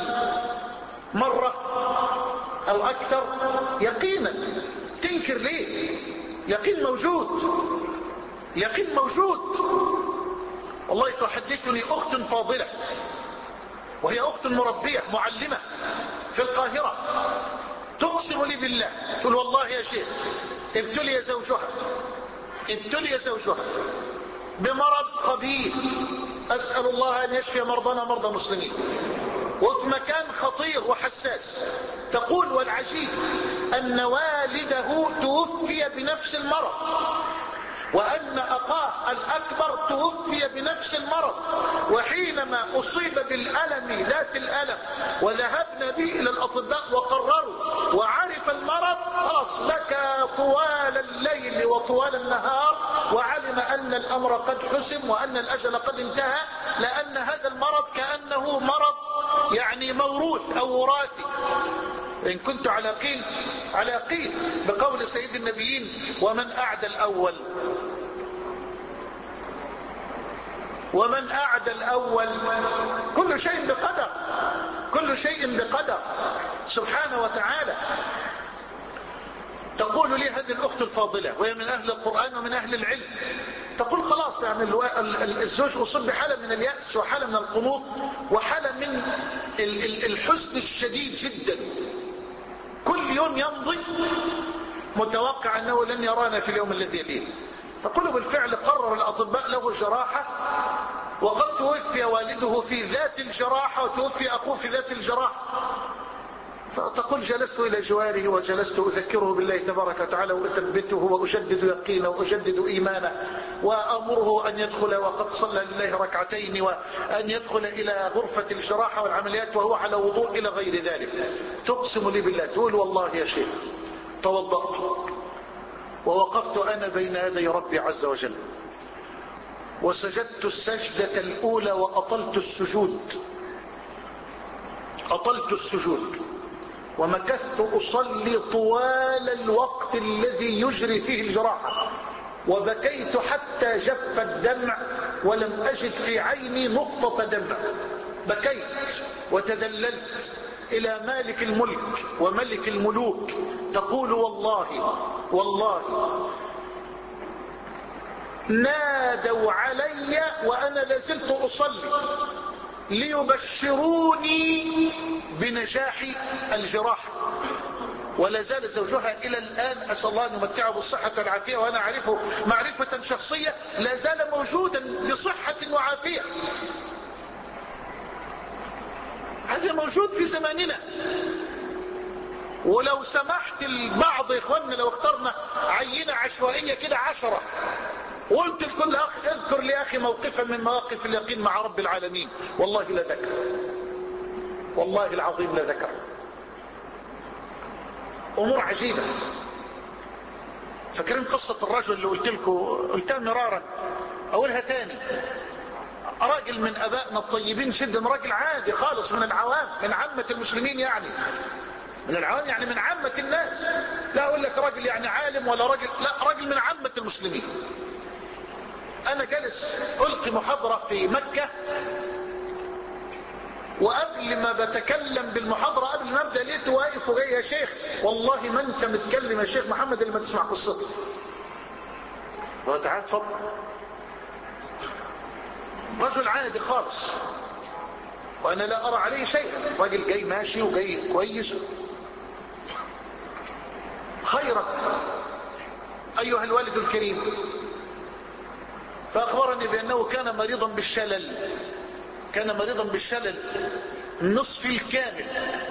مرة أو أكثر يقينا؟ تنكر ليه؟ يقين موجود، يقين موجود. والله تحدثني أخت فاضلة، وهي أخت مربية معلمة في القاهرة، تقسم لي بالله، تقول والله يا شيخ ابتلي زوجها ابتلي زوجها بمرض خبيث، أسأل الله أن يشفي مرضنا مرضى المسلمين، وفي مكان خطير وحساس. تقول والعجيب أن والده توفي بنفس المرض، وأن أخاه الأكبر توفي بنفس المرض، وحينما أصيب بالألم ذات الألم وذهبنا به إلى الأطباء وقرروا وعرف المرض، خلاص بكى طوال الليل وطوال النهار، وعلم أن الأمر قد حسم وأن الأجل قد انتهى، لأن هذا المرض كأنه مرض يعني موروث أو وراثي. إن كنت على قيل على قيل بقول سيد النبيين ومن أعدى الأول ومن أعدى الأول كل شيء بقدر، كل شيء بقدر سبحانه وتعالى. تقول لي هذه الأخت الفاضلة وهي من أهل القرآن ومن أهل العلم، تقول خلاص يعني الزوج أصيب بحالة من اليأس وحالة من القنوط وحالة من الحزن الشديد جدا، كل يوم يمضي متوقع أنه لن يرانا في اليوم الذي يليه. تقول بالفعل قرر الأطباء له جراحة، وقد توفي والده في ذات الجراحة وتوفي أخوه في ذات الجراحة. فتقول جلست إلى جواره وجلست أذكره بالله تبارك وتعالى وأثبته وأجدد يقينه وأجدد إيمانه وأمره أن يدخل وقد صلى لله ركعتين وأن يدخل إلى غرفة الجراحة والعمليات وهو على وضوء إلى غير ذلك. تقسم لي بالله، تقول والله يا شيخ توضأت ووقفت أنا بين يدي ربي عز وجل وسجدت السجدة الأولى وأطلت السجود أطلت السجود ومكثت أصلي طوال الوقت الذي يجري فيه الجراحة، وبكيت حتى جف الدمع ولم أجد في عيني نقطة دمع. بكيت وتذللت إلى مالك الملك وملك الملوك. تقول والله والله نادوا علي وأنا لازلت أصلي ليبشروني بنجاح الجراحة، ولا زال زوجها إلى الآن أسأل الله أن يمتعه بالصحة والعافية، وأنا أعرفه معرفة شخصية، لا زال موجودا بصحة وعافية. هذا موجود في زماننا. ولو سمحت البعض إخواننا لو اخترنا عينة عشوائية كده عشرة وقلت لكل أخ اذكر لي أخي موقفا من مواقف اليقين مع رب العالمين، والله لا ذكر، والله العظيم لا ذكر. أمور عجيبة. فاكرين قصة الرجل اللي قلت لكم قلتها مرارا أقولها تاني؟ راجل من أبائنا الطيبين جدا، راجل عادي خالص من العوام، من عامة المسلمين، يعني من العوام يعني من عامة الناس، لا أقول لك راجل يعني عالم ولا راجل، لا راجل من عامة المسلمين. أنا جالس ألقي محاضرة في مكة، وقبل ما بتكلم بالمحاضرة قبل ما أبدأ لقيته واقف وجاي يا شيخ والله ما أنت متكلم يا شيخ محمد اللي ما تسمع قصتي. تعال اتفضل. رجل عادي خالص وأنا لا أرى عليه شيئا، راجل جاي ماشي وجاي كويس. خيرا أيها الوالد الكريم، فأخبرني بأنه كان مريضا بالشلل، كان مريضا بالشلل النصف الكامل.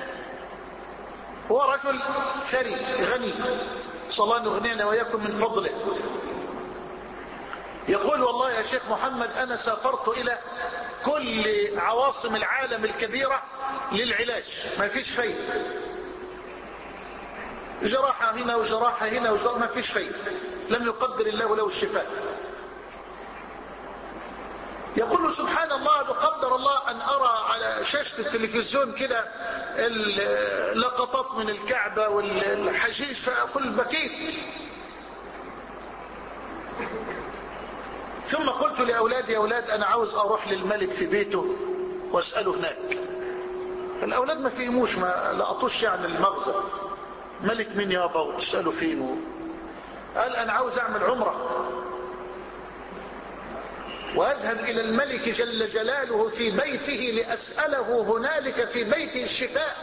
هو رجل ثري غني، صلى الله أن يغنينا وإياكم من فضله. يقول والله يا شيخ محمد أنا سافرت إلى كل عواصم العالم الكبيرة للعلاج، ما فيش فايدة، جراحة هنا وجراحة هنا وجراحة، ما فيش فايدة، لم يقدر الله له الشفاء. يقول سبحان الله بقدر الله أن أرى على شاشة التلفزيون كده اللقطات من الكعبة والحجيج، فأقول بكيت. ثم قلت لأولادي يا أولاد أنا عاوز أروح للملك في بيته وأسأله هناك. الأولاد ما فهموش، ما لقطوش يعني المغزى. ملك مين يابا وتسأله فين؟ قال أنا عاوز أعمل عمرة وأذهب إلى الملك جل جلاله في بيته لأسأله هنالك في بيته الشفاء.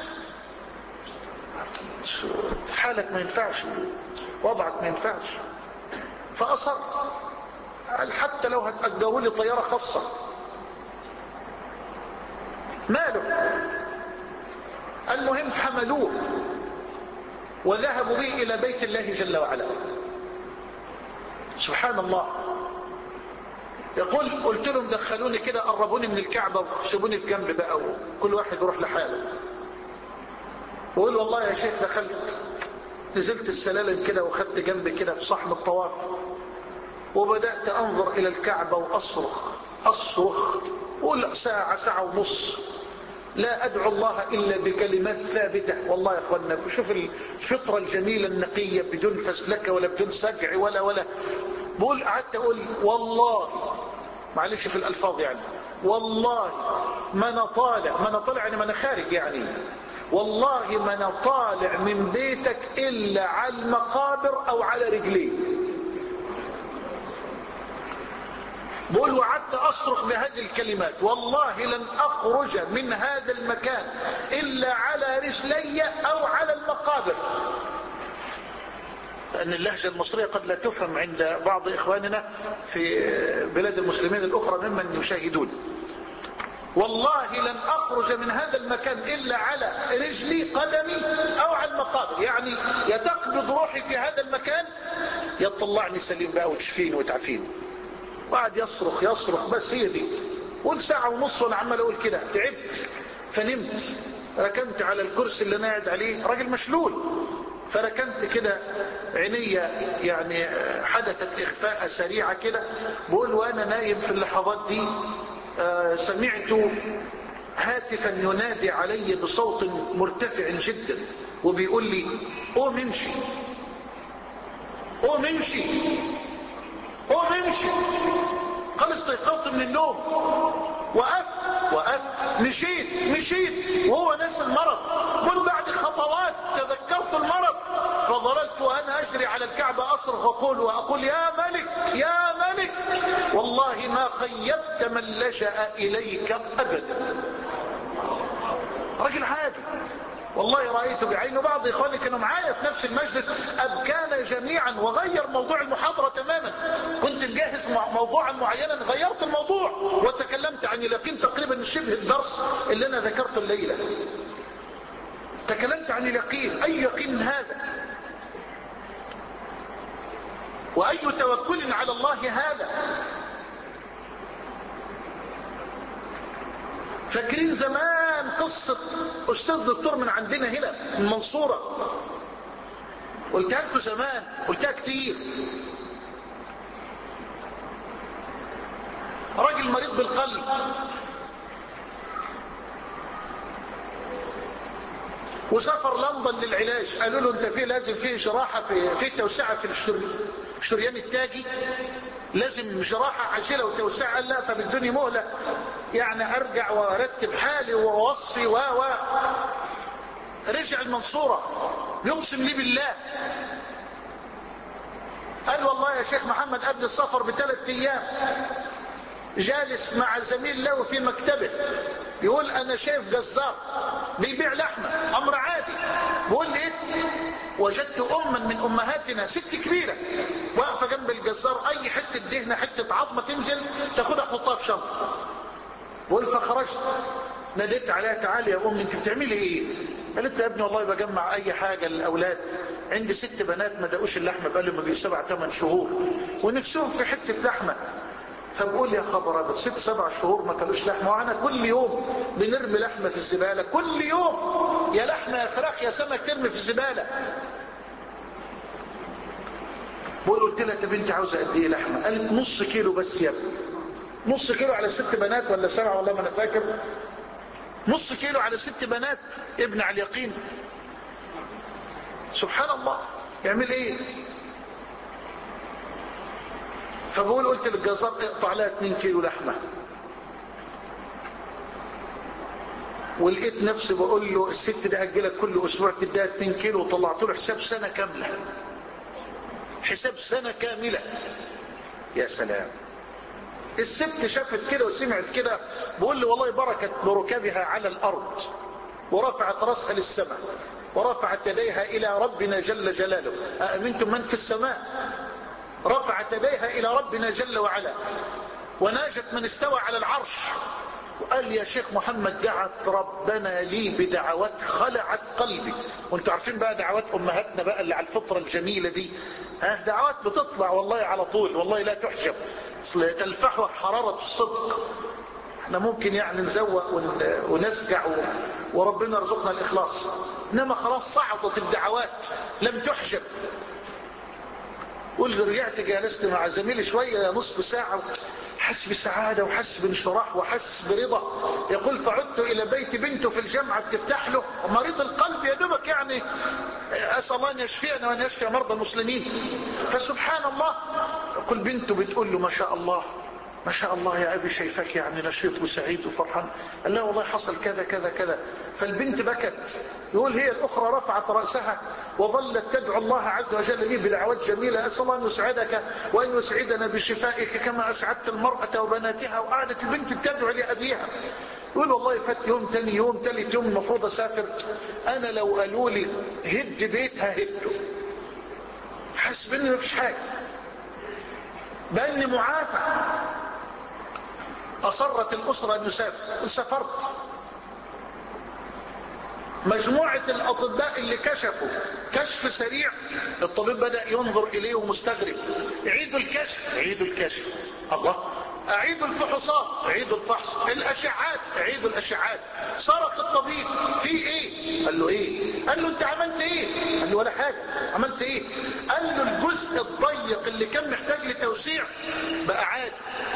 حالك ما ينفعش، وضعك ما ينفعش. فأصر، قال حتى لو هتأجروا لي طيارة خاصة ماله. المهم حملوه وذهبوا به إلى بيت الله جل وعلا. سبحان الله. يقول قلت لهم دخلوني كده، قربوني من الكعبة وسيبوني في جنب بقى وكل واحد يروح لحاله. وقول والله يا شيخ دخلت نزلت السلالم كده وخدت جنب كده في صحن الطواف، وبدأت أنظر إلى الكعبة وأصرخ أصرخ ولا ساعة ساعة ونص لا أدعو الله إلا بكلمات ثابتة. والله يا أخوانا شوف الفطرة الجميلة النقية بدون فسلكة ولا بدون سجع ولا ولا بقول قعدت أقول والله معلش في الألفاظ يعني والله ما أنا طالع ما أنا طالع يعني ما أنا خارج يعني والله ما أنا طالع من بيتك إلا على المقابر أو على رجليه. بقول وقعدت أصرخ بهذه الكلمات والله لن أخرج من هذا المكان إلا على رجلي أو على المقابر. لأن اللهجة المصرية قد لا تفهم عند بعض إخواننا في بلاد المسلمين الأخرى ممن يشاهدون. والله لن أخرج من هذا المكان إلا على رجلي قدمي أو على المقابر، يعني يتقبض روحي في هذا المكان يطلعني سليم بقى وتشفيني وتعفيني. وقعد يصرخ يصرخ بس هي دي. قول ساعة ونص وانا عمال اقول كده تعبت فنمت، ركنت على الكرسي اللي انا قاعد عليه، راجل مشلول، فركنت كده عينيا يعني حدثت اخفاء سريعة كده. بقول وانا نايم في اللحظات دي آه سمعت هاتفا ينادي علي بصوت مرتفع جدا وبيقول لي قوم امشي قوم امشي قوم امشي. قال استيقظت من النوم وقفت وقفت مشيت مشيت وهو ناس المرض. قل بعد خطوات تذكرت المرض فظللت وانا اجري على الكعبة اصرخ واقول واقول يا ملك يا ملك والله ما خيبت من لجأ اليك ابدا. رجل عادي والله رأيته بعينه. بعض إخواني كانوا معايا في نفس المجلس أبكانا جميعا وغير موضوع المحاضرة تماما. كنت مجهز موضوعا معينا غيرت الموضوع وتكلمت عن اليقين تقريبا شبه الدرس اللي أنا ذكرته الليلة. تكلمت عن اليقين. أي يقين هذا وأي توكل على الله هذا. فاكرين زمان قصة أستاذ دكتور من عندنا هنا من المنصورة، قلتها لكم زمان قلتها كتير. راجل مريض بالقلب وسافر لندن للعلاج. قالوا له انت فيه لازم فيه جراحة في في توسعة في الشريان التاجي، لازم جراحة عاجلة وتوسعة. قال لا طب ادوني مهلة يعني ارجع وارتب حالي واوصي و و رجع المنصورة يقسم لي بالله قال والله يا شيخ محمد قبل السفر بثلاث ايام جالس مع زميل له في مكتبه يقول انا شايف جزار بيبيع لحمة امر عادي. بيقول لي وجدت اما من امهاتنا ست كبيرة واقفة جنب الجزار اي حتة دهنة حتة عظمة تنزل تاخدها تحطها في شنطة. بقول فخرجت ناديت عليها تعالي يا امي انت بتعملي ايه؟ قالت يا ابني والله بجمع اي حاجة للاولاد، عندي ست بنات ما دقوش اللحمة بقالهم بيجي سبع ثمان شهور ونفسهم في حتة لحمة. فبقول يا خبر ابيض ست سبع شهور ما كلوش لحمة وانا كل يوم بنرمي لحمة في الزبالة كل يوم يا لحمة يا فراخ يا سمك ترمي في الزبالة. بقول قلت لها طب انت عاوزه قد ايه لحمة؟ قالت نص كيلو بس يا ابني. نص كيلو على ست بنات ولا سبعة والله ما انا فاكر. نص كيلو على ست بنات ابن على اليقين. سبحان الله يعمل ايه؟ فبقول قلت للجزار اقطع لها اتنين كيلو لحمة. ولقيت نفسي بقول له الست دي هتجيلك كل اسبوع تديها اتنين كيلو وطلعت له حساب سنة كاملة. حساب سنة كاملة. يا سلام. الست شافت كده وسمعت كده، بقول لي والله بركت بركبها على الأرض، ورفعت رأسها للسماء ورفعت يديها إلى ربنا جل جلاله. أأمنتم من في السماء؟ رفعت يديها إلى ربنا جل وعلا، وناجت من استوى على العرش. وقال يا شيخ محمد دعت ربنا لي بدعوات خلعت قلبي. وانتوا عارفين بقى دعوات امهاتنا بقى اللي على الفطرة الجميلة دي، ها دعوات بتطلع والله على طول، والله لا تحجب، تلفحها حرارة الصدق. احنا ممكن يعني نزوق ونسجع وربنا يرزقنا الاخلاص، انما خلاص صعدت الدعوات لم تحجب. قل رجعت جالست مع زميلي شوية نصف ساعة، حس بسعادة وحس بانشراح وحس برضا. يقول فعدت إلى بيت بنته في الجامعة بتفتح له، مريض القلب يا دوبك يعني، أسأل الله أن يشفينا وأن يشفي مرضى المسلمين. فسبحان الله، يقول بنته بتقول له ما شاء الله ما شاء الله يا أبي شايفك يعني نشيط وسعيد وفرحان. قال لا والله حصل كذا كذا كذا. فالبنت بكت. يقول هي الأخرى رفعت رأسها وظلت تدعو الله عز وجل لي بدعوات جميلة، أسأل الله أن يسعدك وأن يسعدنا بشفائك كما أسعدت المرأة وبناتها. وقعدت البنت تدعو لأبيها. يقول والله فات يوم تاني يوم تالت يوم المفروض أسافر، أنا لو قالوا لي هد بيتها هده، حسب إني مفيش حاجة، بأني معافى. أصرت الأسرة أن يسافر، سافرت. مجموعة الأطباء اللي كشفوا كشف سريع، الطبيب بدأ ينظر إليه ومستغرب. عيدوا الكشف عيدوا الكشف، الله، أعيدوا الفحوصات أعيدوا الفحص، الأشعات أعيدوا الأشعات. صرخ الطبيب في إيه؟ قال له إيه؟ قال له أنت عملت إيه؟ قال له ولا حاجة. عملت إيه؟ قال له الجزء الضيق اللي كان محتاج لتوسيع بقى عادي،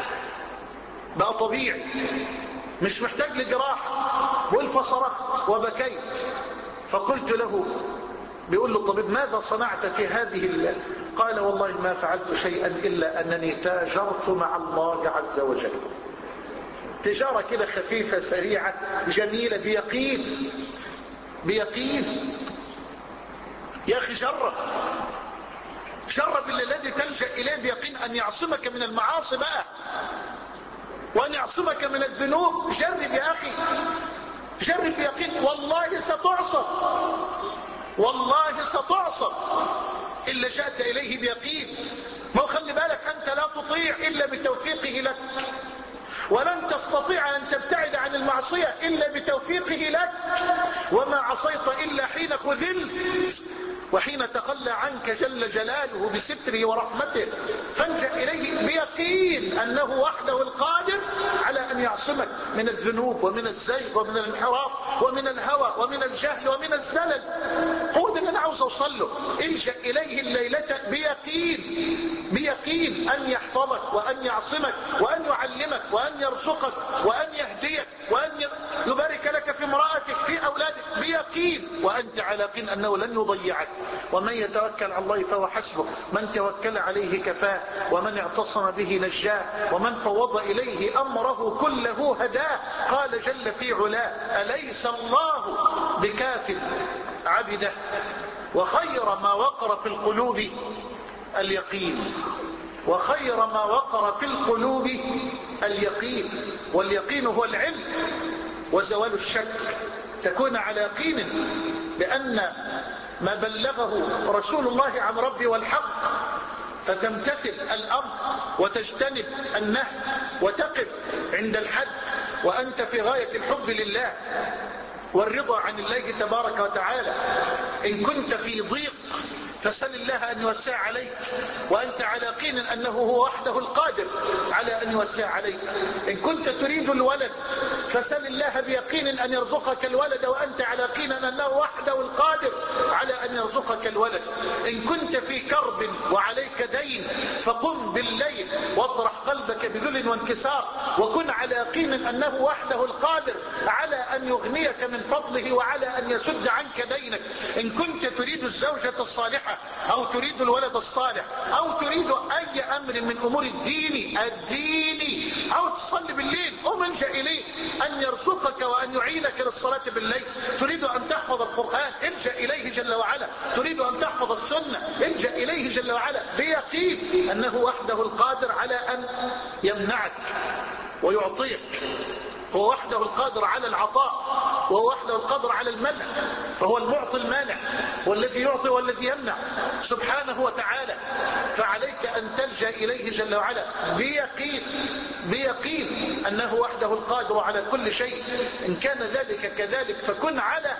بقى طبيعي، مش محتاج لجراحة. بقول فصرخت وبكيت. فقلت له، بيقول له الطبيب ماذا صنعت في هذه الليلة؟ قال والله ما فعلت شيئا إلا أنني تاجرت مع الله عز وجل. تجارة كده خفيفة سريعة جميلة بيقين بيقين. يا أخي جرب جرب الذي تلجأ إليه بيقين أن يعصمك من المعاصي بقى، وأن يعصمك من الذنوب. جرب يا أخي، جرب بيقين. والله ستعصم، والله ستعصم إلا جاءت إليه بيقين. ما خلي بالك أنت لا تطيع إلا بتوفيقه لك، ولن تستطيع أن تبتعد عن المعصية إلا بتوفيقه لك، وما عصيت إلا حين خذلت وحين تخلى عنك جل جلاله بستره ورحمته. فالجأ إليه بيقين أنه وحده القادر على أن يعصمك من الذنوب ومن الزيغ ومن الانحراف ومن الهوى ومن الجهل ومن الزلل. هو ده اللي أنا عاوز أوصل له. الجأ إليه الليلة بيقين بيقين أن يحفظك وأن يعصمك وأن يعلمك وأن يرزقك وأن يهديك وأن يبارك لك في امرأتك في أولادك بيقين، وأنت على يقين أنه لن يضيعك. ومن يتوكل على الله فهو حسبه، من توكل عليه كفاه، ومن اعتصم به نجاه، ومن فوض إليه أمره كله هداه. قال جل في علاه أليس الله بكاف عبده، وخير ما وقر في القلوب اليقين، وخير ما وقر في القلوب اليقين. واليقين هو العلم وزوال الشك. تكون على يقين بأن ما بلغه رسول الله عن ربي والحق، فتمتثل الأمر وتجتنب النهي وتقف عند الحد، وأنت في غاية الحب لله والرضا عن الله تبارك وتعالى. إن كنت في ضيق فسل الله أن يوسع عليك، وأنت على يقين أنه هو وحده القادر على أن يوسع عليك. إن كنت تريد الولد فسل الله بيقين أن يرزقك الولد، وأنت على يقين أنه وحده القادر على أن يرزقك الولد. إن كنت في كرب وعليك دين فقم بالليل واطرح قلبك بذكر ذل وانكسار، وكن على يقين أنه وحده القادر على أن يغنيك من فضله وعلى أن يسد عنك دينك. إن كنت تريد الزوجة الصالحة أو تريد الولد الصالح أو تريد أي أمر من أمور الدين الديني أو تصلي بالليل أو ملجأ إليه أن يرزقك وأن يعينك للصلاة بالليل. تريد أن تحفظ القرآن الجأ إليه جل وعلا. تريد أن تحفظ السنة الجأ إليه جل وعلا بيقين أنه وحده القادر على أن يمنعك ويعطيك. هو وحده القادر على العطاء وهو وحده القادر على المنع، فهو المعطي المانع والذي يعطي والذي يمنع سبحانه وتعالى. فعليك أن تلجأ إليه جل وعلا بيقين بيقين أنه وحده القادر على كل شيء. إن كان ذلك كذلك فكن على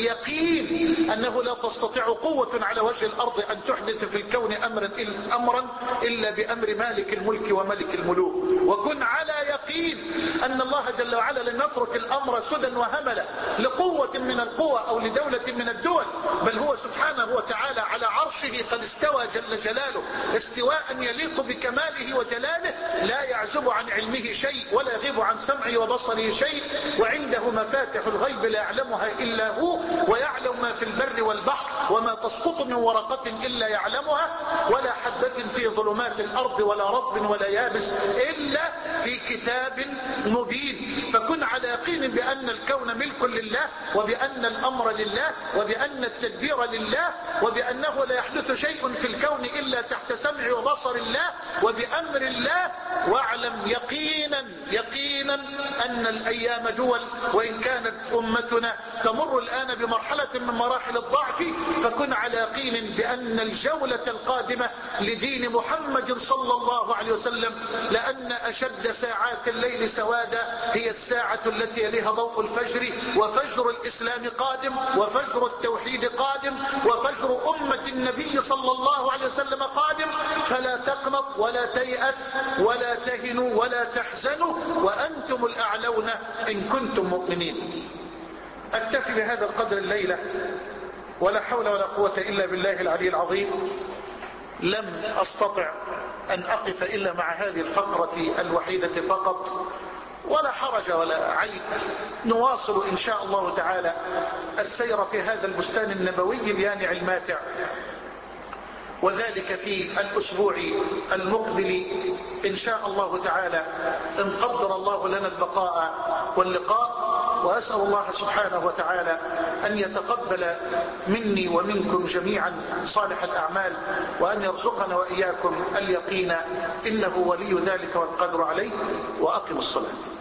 يقين أنه لا تستطيع قوة على وجه الأرض أن تحدث في الكون أمرا أمرا إلا بأمر مالك الملك وملك الملوك. وكن على يقين أن الله جل وعلا لم يترك الأمر سدى وهملا لقوة من القوى أو لدولة من الدول، بل هو سبحانه وتعالى على عرشه قد استوى جل جلاله استواء يليق بكماله وجلاله، لا يعزب عن علمه شيء ولا يغيب عن سمعه وبصره شيء، وعنده مفاتح الغيب لا يعلمها إلا هو، ويعلم ما في البر والبحر، وما تسقط من ورقة إلا يعلمها، ولا حبة في ظلمات الأرض ولا رطب ولا يابس إلا في كتاب مبين. فكن على يقين بأن الكون ملك لله، وبأن الأمر لله، وبأن التدبير لله، وبأنه لا يحدث شيء في الكون إلا تحت سمع وبصر الله وبأمر الله. واعلم يقينا يقينا أن الأيام دول، وإن كانت أمتنا تمر الآن بمرحلة من مراحل الضعف، فكن على يقين بأن الجولة القادمة لدين محمد صلى الله عليه وسلم، لأن أشد ساعات الليل سوادا هي الساعة التي يليها ضوء الفجر، وفجر الإسلام قادم، وفجر التوحيد قادم، وفجر أمة النبي صلى الله عليه وسلم قادم. فلا تقنط ولا تيأس ولا تهنوا ولا تحزنوا وأنتم الأعلون إن كنتم مؤمنين. أكتفي بهذا القدر الليلة، ولا حول ولا قوة إلا بالله العلي العظيم. لم أستطع أن أقف إلا مع هذه الفقرة الوحيدة فقط، ولا حرج ولا عيب. نواصل إن شاء الله تعالى السير في هذا البستان النبوي اليانع الماتع، وذلك في الأسبوع المقبل إن شاء الله تعالى، إن قدر الله لنا البقاء واللقاء. وأسأل الله سبحانه وتعالى أن يتقبل مني ومنكم جميعا صالح الأعمال، وأن يرزقنا وإياكم اليقين، إنه ولي ذلك والقدر عليه. وأقم الصلاة.